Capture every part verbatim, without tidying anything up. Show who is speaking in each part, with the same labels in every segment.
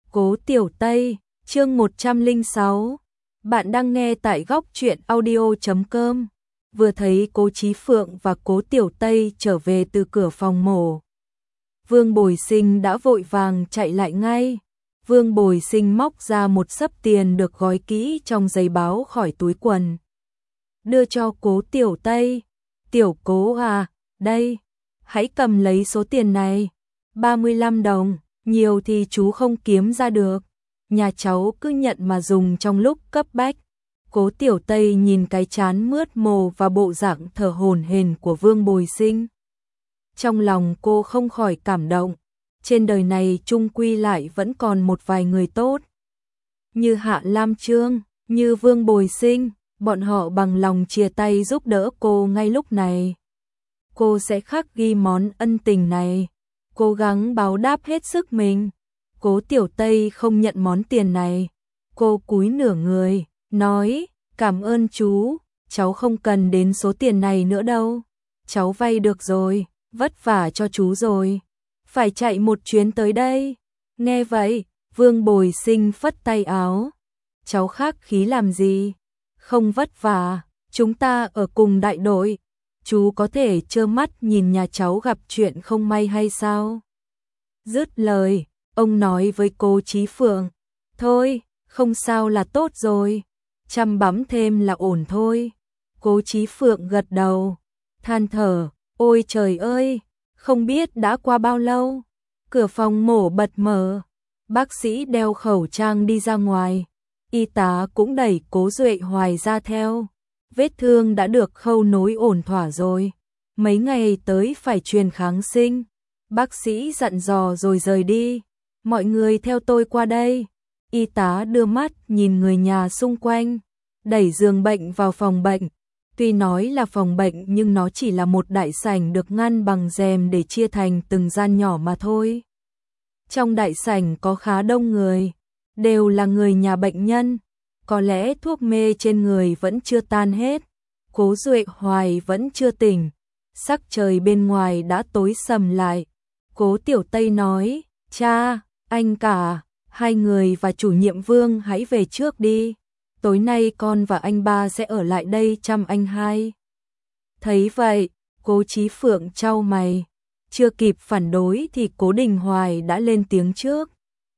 Speaker 1: Cố Tiểu Tây, chương một trăm lẻ sáu. Bạn đang nghe tại góc truyện audio chấm com. Vừa thấy Cố Chí Phượng và Cố Tiểu Tây trở về từ cửa phòng mổ, Vương Bồi Sinh đã vội vàng chạy lại ngay. Vương Bồi Sinh móc ra một xấp tiền được gói kỹ trong giấy báo khỏi túi quần, đưa cho Cố Tiểu Tây. Tiểu Cố à, đây, hãy cầm lấy số tiền này, ba mươi lăm đồng, nhiều thì chú không kiếm ra được, nhà cháu cứ nhận mà dùng trong lúc cấp bách. Cố Tiểu Tây nhìn cái trán mướt mồ và bộ dạng thở hổn hển của Vương Bồi Sinh. Trong lòng cô không khỏi cảm động, trên đời này chung quy lại vẫn còn một vài người tốt. Như Hạ Lam Trương, như Vương Bồi Sinh, bọn họ bằng lòng chia tay giúp đỡ cô ngay lúc này. Cô sẽ khắc ghi món ân tình này, cố gắng báo đáp hết sức mình. Cố Tiểu Tây không nhận món tiền này, cô cúi nửa người, nói, cảm ơn chú, cháu không cần đến số tiền này nữa đâu, cháu vay được rồi, vất vả cho chú rồi, phải chạy một chuyến tới đây. Nghe vậy, Vương Bồi Sinh phất tay áo, cháu khách khí làm gì, không vất vả, chúng ta ở cùng đại đội, chú có thể trơ mắt nhìn nhà cháu gặp chuyện không may hay sao? Dứt lời, ông nói với Cố Chí Phượng, thôi, không sao là tốt rồi, chăm bẵm thêm là ổn thôi. Cố Chí Phượng gật đầu, than thở, ôi trời ơi, không biết đã qua bao lâu. Cửa phòng mổ bật mở, bác sĩ đeo khẩu trang đi ra ngoài, y tá cũng đẩy Cố Duệ Hoài ra theo. Vết thương đã được khâu nối ổn thỏa rồi, mấy ngày tới phải truyền kháng sinh. Bác sĩ dặn dò rồi rời đi, mọi người theo tôi qua đây. Y tá đưa mắt nhìn người nhà xung quanh, đẩy giường bệnh vào phòng bệnh. Tuy nói là phòng bệnh nhưng nó chỉ là một đại sảnh được ngăn bằng rèm để chia thành từng gian nhỏ mà thôi. Trong đại sảnh có khá đông người, đều là người nhà bệnh nhân, có lẽ thuốc mê trên người vẫn chưa tan hết. Cố Duệ Hoài vẫn chưa tỉnh, sắc trời bên ngoài đã tối sầm lại. Cố Tiểu Tây nói, cha, anh cả, hai người và chủ nhiệm Vương hãy về trước đi, tối nay con và anh ba sẽ ở lại đây chăm anh hai. Thấy vậy, Cố Chí Phượng chau mày, chưa kịp phản đối thì Cố Đình Hoài đã lên tiếng trước.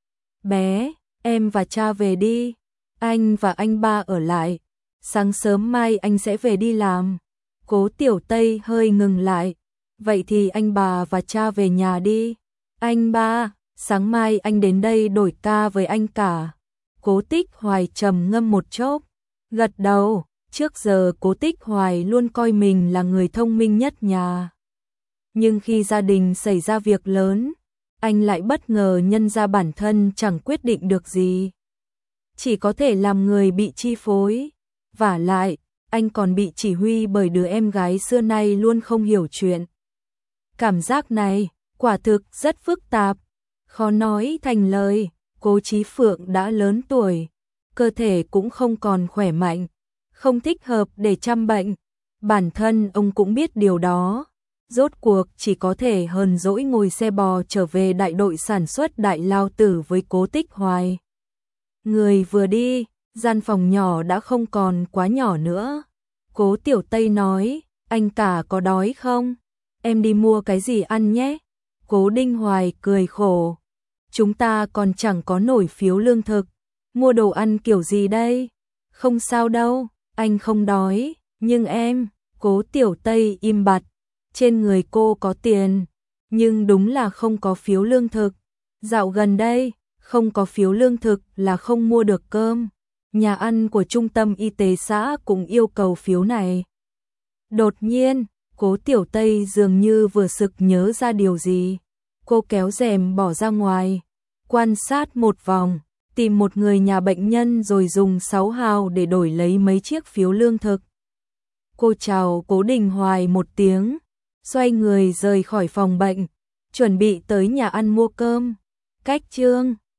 Speaker 1: Bé, em và cha về đi, anh và anh ba ở lại, sáng sớm mai anh sẽ về đi làm. Cố Tiểu Tây hơi ngừng lại, vậy thì anh bà và cha về nhà đi. Anh ba, sáng mai anh đến đây đổi ca với anh cả. Cố Tích Hoài trầm ngâm một chốc, gật đầu. Trước giờ Cố Tích Hoài luôn coi mình là người thông minh nhất nhà, nhưng khi gia đình xảy ra việc lớn, anh lại bất ngờ nhận ra bản thân chẳng quyết định được gì, chỉ có thể làm người bị chi phối. Vả lại, anh còn bị chỉ huy bởi đứa em gái xưa nay luôn không hiểu chuyện. Cảm giác này, quả thực rất phức tạp, khó nói thành lời. Cố Chí Phượng đã lớn tuổi, cơ thể cũng không còn khỏe mạnh, không thích hợp để chăm bệnh. Bản thân ông cũng biết điều đó, rốt cuộc chỉ có thể hờn dỗi ngồi xe bò trở về đại đội sản xuất Đại Lao Tử với Cố Tích Hoài. Người vừa đi, gian phòng nhỏ đã không còn quá nhỏ nữa. Cố Tiểu Tây nói, anh cả có đói không? Em đi mua cái gì ăn nhé. Cố Đình Hoài cười khổ, chúng ta còn chẳng có nổi phiếu lương thực, mua đồ ăn kiểu gì đây? Không sao đâu, anh không đói, nhưng em. Cố Tiểu Tây im bặt, trên người cô có tiền, nhưng đúng là không có phiếu lương thực. Dạo gần đây, không có phiếu lương thực là không mua được cơm. Nhà ăn của trung tâm y tế xã cũng yêu cầu phiếu này. Đột nhiên, Cố Tiểu Tây dường như vừa sực nhớ ra điều gì. Cô kéo rèm bỏ ra ngoài, quan sát một vòng, tìm một người nhà bệnh nhân rồi dùng sáu hào để đổi lấy mấy chiếc phiếu lương thực. Cô chào Cố Đình Hoài một tiếng, xoay người rời khỏi phòng bệnh, chuẩn bị tới nhà ăn mua cơm. Cách Trương